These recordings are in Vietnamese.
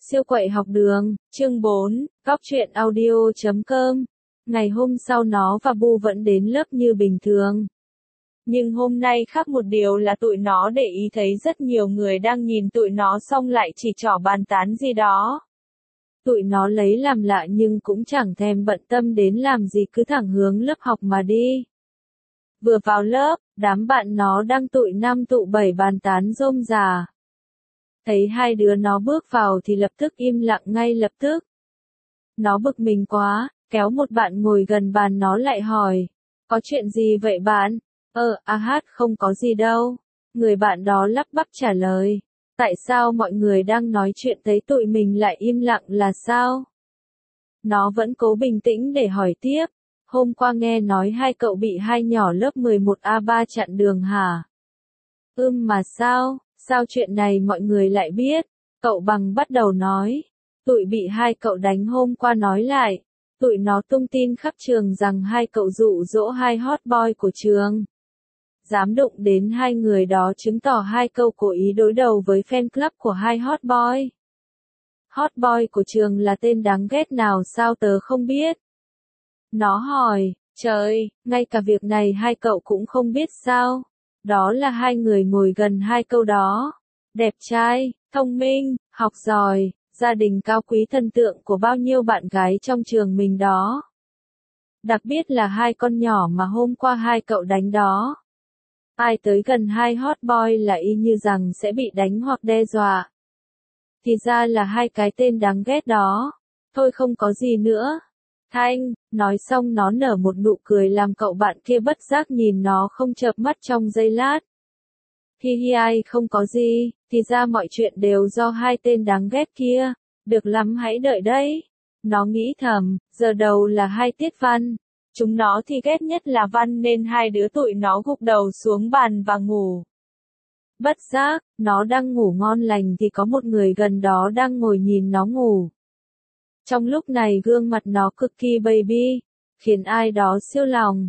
Siêu quậy học đường, chương 4, góc truyện audio.com. Ngày hôm sau nó và Bu vẫn đến lớp như bình thường. Nhưng hôm nay khác một điều là tụi nó để ý thấy rất nhiều người đang nhìn tụi nó xong lại chỉ trỏ bàn tán gì đó. Tụi nó lấy làm lạ nhưng cũng chẳng thèm bận tâm đến làm gì, cứ thẳng hướng lớp học mà đi. Vừa vào lớp, đám bạn nó đang tụi 5 tụ 7 bàn tán rôm rà. Thấy hai đứa nó bước vào thì lập tức im lặng ngay lập tức. Nó bực mình quá, kéo một bạn ngồi gần bàn nó lại hỏi. Có chuyện gì vậy bạn? Không có gì đâu. Người bạn đó lắp bắp trả lời. Tại sao mọi người đang nói chuyện thấy tụi mình lại im lặng là sao? Nó vẫn cố bình tĩnh để hỏi tiếp. Hôm qua nghe nói hai cậu bị hai nhỏ lớp 11A3 chặn đường hả? Mà sao? Sao chuyện này mọi người lại biết? Cậu Bằng bắt đầu nói. Tụi bị hai cậu đánh hôm qua nói lại. Tụi nó tung tin khắp trường rằng hai cậu dụ dỗ hai hot boy của trường. Dám đụng đến hai người đó chứng tỏ hai cậu cố ý đối đầu với fan club của hai hot boy. Hot boy của trường là tên đáng ghét nào sao tớ không biết? Nó hỏi, trời, ngay cả việc này hai cậu cũng không biết sao? Đó là hai người ngồi gần hai câu đó. Đẹp trai, thông minh, học giỏi, gia đình cao quý, thần tượng của bao nhiêu bạn gái trong trường mình đó. Đặc biệt là hai con nhỏ mà hôm qua hai cậu đánh đó. Ai tới gần hai hot boy là y như rằng sẽ bị đánh hoặc đe dọa. Thì ra là hai cái tên đáng ghét đó. Thôi không có gì nữa. Thanh, nói xong nó nở một nụ cười làm cậu bạn kia bất giác nhìn nó không chợp mắt trong giây lát. Ai không có gì, thì ra mọi chuyện đều do hai tên đáng ghét kia. Được lắm, hãy đợi đấy. Nó nghĩ thầm, giờ đầu là hai tiết văn. Chúng nó thì ghét nhất là văn nên hai đứa tụi nó gục đầu xuống bàn và ngủ. Bất giác, nó đang ngủ ngon lành thì có một người gần đó đang ngồi nhìn nó ngủ. Trong lúc này gương mặt nó cực kỳ baby, khiến ai đó siêu lòng.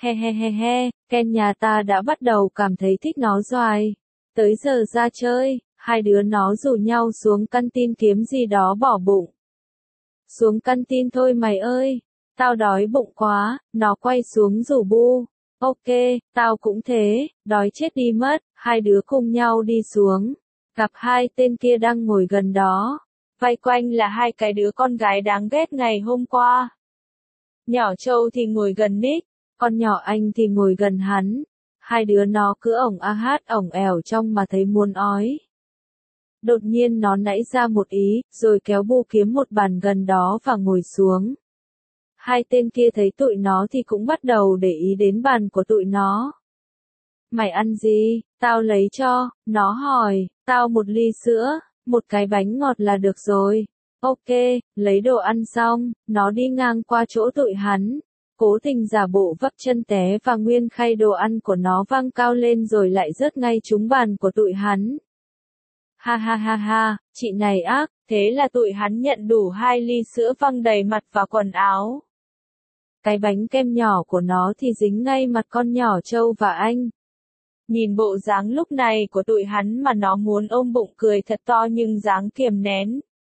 Ken nhà ta đã bắt đầu cảm thấy thích nó rồi. Tới giờ ra chơi, hai đứa nó rủ nhau xuống căn tin kiếm gì đó bỏ bụng. Xuống căn tin thôi mày ơi, tao đói bụng quá, nó quay xuống rủ Bu. Ok, tao cũng thế, đói chết đi mất, hai đứa cùng nhau đi xuống. Gặp hai tên kia đang ngồi gần đó. Vây quanh là hai cái đứa con gái đáng ghét ngày hôm qua. Nhỏ Châu thì ngồi gần Nick, con nhỏ Anh thì ngồi gần hắn. Hai đứa nó cứ ổng ẻo trong mà thấy muốn ói. Đột nhiên nó nảy ra một ý, rồi kéo Bu kiếm một bàn gần đó và ngồi xuống. Hai tên kia thấy tụi nó thì cũng bắt đầu để ý đến bàn của tụi nó. Mày ăn gì? Tao lấy cho, nó hỏi, tao một ly sữa. Một cái bánh ngọt là được rồi. Ok, lấy đồ ăn xong, nó đi ngang qua chỗ tụi hắn. Cố tình giả bộ vấp chân té và nguyên khay đồ ăn của nó văng cao lên rồi lại rớt ngay trúng bàn của tụi hắn. Ha, chị này ác, thế là tụi hắn nhận đủ 2 ly sữa văng đầy mặt và quần áo. Cái bánh kem nhỏ của nó thì dính ngay mặt con nhỏ Châu và Anh. Nhìn bộ dáng lúc này của tụi hắn mà nó muốn ôm bụng cười thật to nhưng dáng kiềm nén.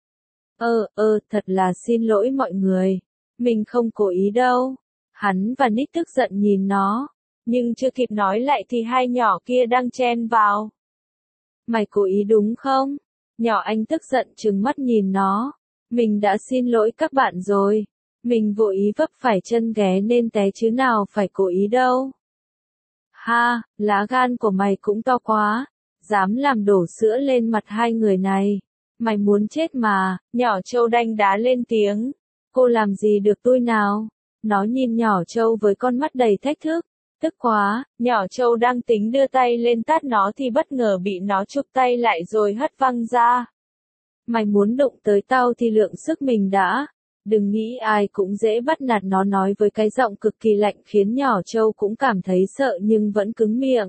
Thật là xin lỗi mọi người. Mình không cố ý đâu. Hắn và Nick tức giận nhìn nó. Nhưng chưa kịp nói lại thì hai nhỏ kia đang chen vào. Mày cố ý đúng không? Nhỏ Anh tức giận trừng mắt nhìn nó. Mình đã xin lỗi các bạn rồi. Mình vô ý vấp phải chân ghé nên té chứ nào phải cố ý đâu. Ha, lá gan của mày cũng to quá, dám làm đổ sữa lên mặt hai người này. Mày muốn chết mà, nhỏ Châu đanh đá lên tiếng. Cô làm gì được tôi nào? Nó nhìn nhỏ Châu với con mắt đầy thách thức. Tức quá, nhỏ Châu đang tính đưa tay lên tát nó thì bất ngờ bị nó chụp tay lại rồi hất văng ra. Mày muốn đụng tới tao thì lượng sức mình đã. Đừng nghĩ ai cũng dễ bắt nạt, nó nói với cái giọng cực kỳ lạnh khiến nhỏ Châu cũng cảm thấy sợ nhưng vẫn cứng miệng.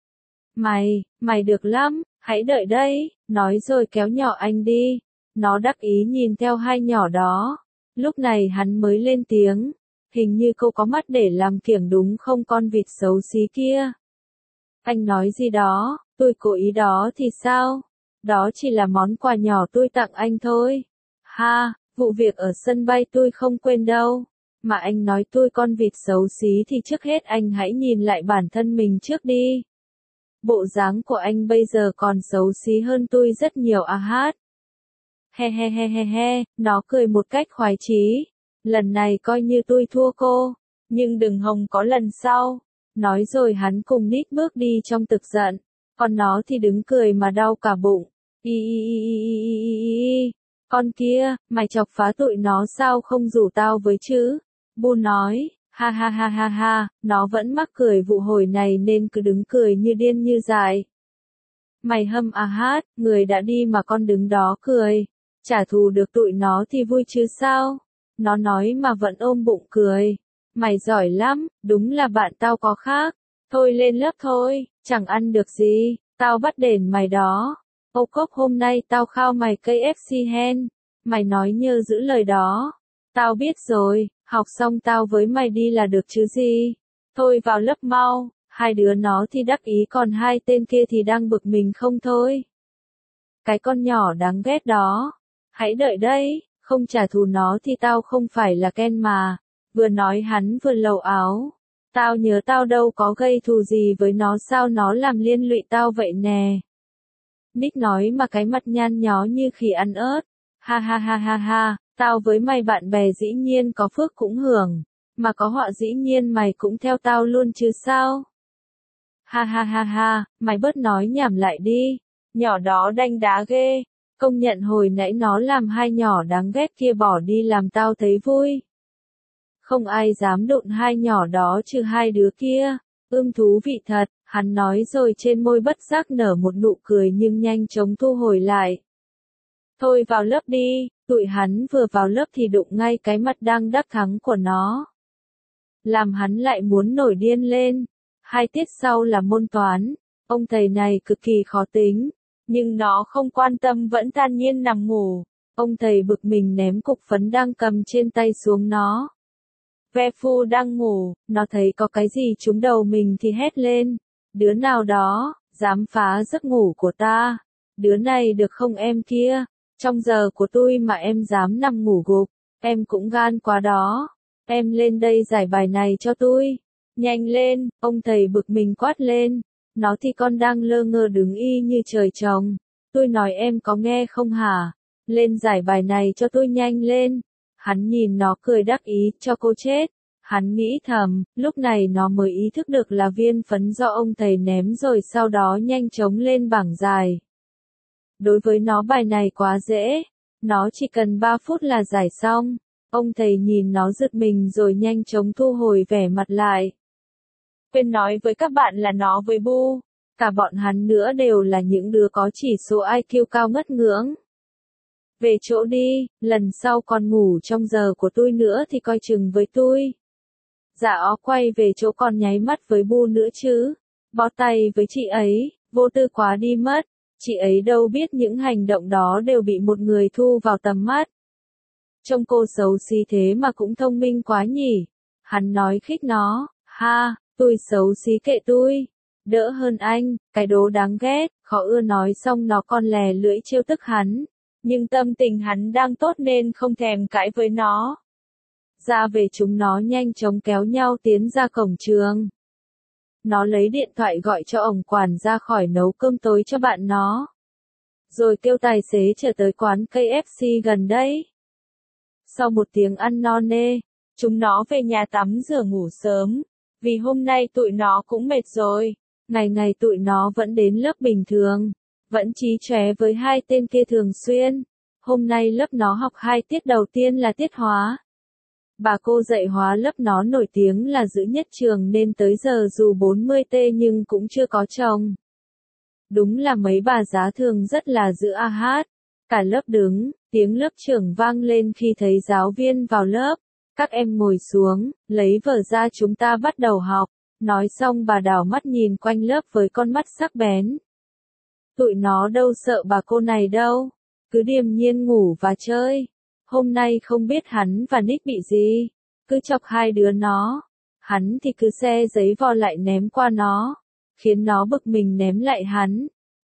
Mày được lắm, hãy đợi đấy, nói rồi kéo nhỏ Anh đi. Nó đắc ý nhìn theo hai nhỏ đó. Lúc này hắn mới lên tiếng. Hình như cô có mắt để làm kiểng đúng không con vịt xấu xí kia? Anh nói gì đó, tôi cố ý đó thì sao? Đó chỉ là món quà nhỏ tôi tặng anh thôi. Ha, vụ việc ở sân bay tôi không quên đâu. Mà anh nói tôi con vịt xấu xí thì trước hết anh hãy nhìn lại bản thân mình trước đi. Bộ dáng của anh bây giờ còn xấu xí hơn tôi rất nhiều à hát. He he he he he, nó cười một cách khoái chí. Lần này coi như tôi thua cô, nhưng đừng hòng có lần sau. Nói rồi hắn cùng Nick bước đi trong tức giận, còn nó thì đứng cười mà đau cả bụng. Con kia, mày chọc phá tụi nó sao không rủ tao với chứ? Bu nói, ha ha ha ha ha, nó vẫn mắc cười vụ hồi này nên cứ đứng cười như điên như dại. Mày hâm à hát, người đã đi mà con đứng đó cười. Trả thù được tụi nó thì vui chứ sao? Nó nói mà vẫn ôm bụng cười. Mày giỏi lắm, đúng là bạn tao có khác. Thôi lên lớp thôi, chẳng ăn được gì, tao bắt đền mày đó. Ô cốc hôm nay tao khao mày KFC hen. Mày nói nhớ giữ lời đó. Tao biết rồi, học xong tao với mày đi là được chứ gì. Thôi vào lớp mau, hai đứa nó thì đắc ý còn hai tên kia thì đang bực mình không thôi. Cái con nhỏ đáng ghét đó. Hãy đợi đấy, không trả thù nó thì tao không phải là Ken mà. Vừa nói hắn vừa lầu áo. Tao nhớ tao đâu có gây thù gì với nó sao nó làm liên lụy tao vậy nè. Nick nói mà cái mặt nhăn nhó như khỉ ăn ớt. Ha ha ha ha ha, tao với mày bạn bè dĩ nhiên có phước cũng hưởng. Mà có họa dĩ nhiên mày cũng theo tao luôn chứ sao. Ha ha ha ha, mày bớt nói nhảm lại đi. Nhỏ đó đanh đá ghê. Công nhận hồi nãy nó làm hai nhỏ đáng ghét kia bỏ đi làm tao thấy vui. Không ai dám đụng hai nhỏ đó trừ hai đứa kia. Thú vị thật, hắn nói rồi trên môi bất giác nở một nụ cười nhưng nhanh chóng thu hồi lại. Thôi vào lớp đi, tụi hắn vừa vào lớp thì đụng ngay cái mặt đang đắc thắng của nó. Làm hắn lại muốn nổi điên lên. 2 tiết sau là môn toán, ông thầy này cực kỳ khó tính. Nhưng nó không quan tâm vẫn thản nhiên nằm ngủ. Ông thầy bực mình ném cục phấn đang cầm trên tay xuống nó. Ve Phu đang ngủ, nó thấy có cái gì trúng đầu mình thì hét lên. Đứa nào đó, dám phá giấc ngủ của ta. Đứa này được không em kia? Trong giờ của tôi mà em dám nằm ngủ gục. Em cũng gan quá đó. Em lên đây giải bài này cho tôi. Nhanh lên, ông thầy bực mình quát lên. Nó thì con đang lơ ngơ đứng y như trời trồng. Tôi nói em có nghe không hả? Lên giải bài này cho tôi nhanh lên. Hắn nhìn nó cười đắc ý cho cô chết. Hắn nghĩ thầm, lúc này nó mới ý thức được là viên phấn do ông thầy ném rồi sau đó nhanh chóng lên bảng giải. Đối với nó bài này quá dễ. Nó chỉ cần 3 phút là giải xong. Ông thầy nhìn nó giật mình rồi nhanh chóng thu hồi vẻ mặt lại. Quên nói với các bạn là nó với Bu, cả bọn hắn nữa đều là những đứa có chỉ số IQ cao ngất ngưỡng. Về chỗ đi, lần sau còn ngủ trong giờ của tôi nữa thì coi chừng với tôi. Dạ ó quay về chỗ còn nháy mắt với Bu nữa chứ. Bó tay với chị ấy, vô tư quá đi mất. Chị ấy đâu biết những hành động đó đều bị một người thu vào tầm mắt. Trông cô xấu xí thế mà cũng thông minh quá nhỉ. Hắn nói khích nó, ha. Tôi xấu xí kệ tôi. Đỡ hơn anh, cái đố đáng ghét, khó ưa nói xong nó còn lè lưỡi trêu tức hắn. Nhưng tâm tình hắn đang tốt nên không thèm cãi với nó. Ra về chúng nó nhanh chóng kéo nhau tiến ra cổng trường. Nó lấy điện thoại gọi cho ổng quản ra khỏi nấu cơm tối cho bạn nó. Rồi kêu tài xế chở tới quán KFC gần đây. Sau một tiếng ăn no nê, chúng nó về nhà tắm rửa ngủ sớm. Vì hôm nay tụi nó cũng mệt rồi. Ngày ngày tụi nó vẫn đến lớp bình thường. Vẫn chí chóe với hai tên kia thường xuyên. Hôm nay lớp nó học 2 tiết đầu tiên là tiết hóa. Bà cô dạy hóa lớp nó nổi tiếng là giữ nhất trường nên tới giờ dù 40T nhưng cũng chưa có chồng. Đúng là mấy bà giá thường rất là giữ a hát. Cả lớp đứng, tiếng lớp trưởng vang lên khi thấy giáo viên vào lớp. Các em ngồi xuống, lấy vở ra chúng ta bắt đầu học. Nói xong bà đảo mắt nhìn quanh lớp với con mắt sắc bén. Tụi nó đâu sợ bà cô này đâu. Cứ điềm nhiên ngủ và chơi. Hôm nay không biết hắn và Nick bị gì. Cứ chọc hai đứa nó. Hắn thì cứ xe giấy vò lại ném qua nó. Khiến nó bực mình ném lại hắn.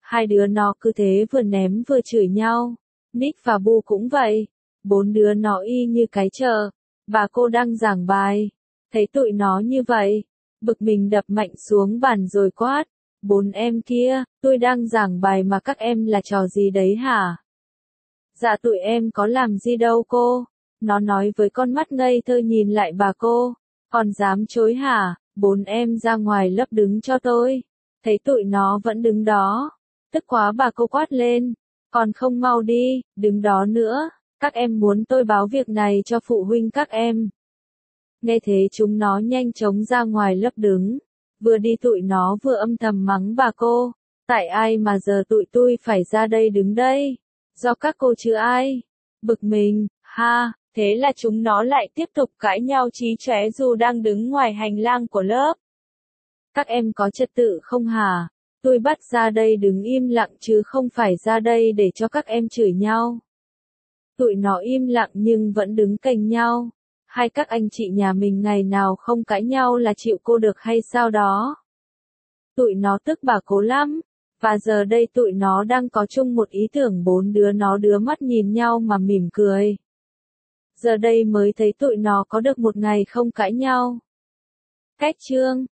Hai đứa nó cứ thế vừa ném vừa chửi nhau. Nick và Bu cũng vậy. Bốn đứa nó y như cái chờ. Bà cô đang giảng bài. Thấy tụi nó như vậy. Bực mình đập mạnh xuống bàn rồi quát. Bốn em kia, tôi đang giảng bài mà các em là trò gì đấy hả? Dạ tụi em có làm gì đâu cô. Nó nói với con mắt ngây thơ nhìn lại bà cô. Còn dám chối hả? Bốn em ra ngoài lớp đứng cho tôi. Thấy tụi nó vẫn đứng đó. Tức quá bà cô quát lên. Còn không mau đi, đứng đó nữa. Các em muốn tôi báo việc này cho phụ huynh các em. Nghe thế chúng nó nhanh chóng ra ngoài lớp đứng. Vừa đi tụi nó vừa âm thầm mắng bà cô. Tại ai mà giờ tụi tôi phải ra đây đứng đây? Do các cô chứ ai? Bực mình, ha, thế là chúng nó lại tiếp tục cãi nhau chí chóe dù đang đứng ngoài hành lang của lớp. Các em có trật tự không hả? Tôi bắt ra đây đứng im lặng chứ không phải ra đây để cho các em chửi nhau. Tụi nó im lặng nhưng vẫn đứng cạnh nhau. Hai các anh chị nhà mình ngày nào không cãi nhau là chịu cô được hay sao đó? Tụi nó tức bà cố lắm. Và giờ đây tụi nó đang có chung một ý tưởng, bốn đứa nó đưa mắt nhìn nhau mà mỉm cười. Giờ đây mới thấy tụi nó có được một ngày không cãi nhau. Kết chương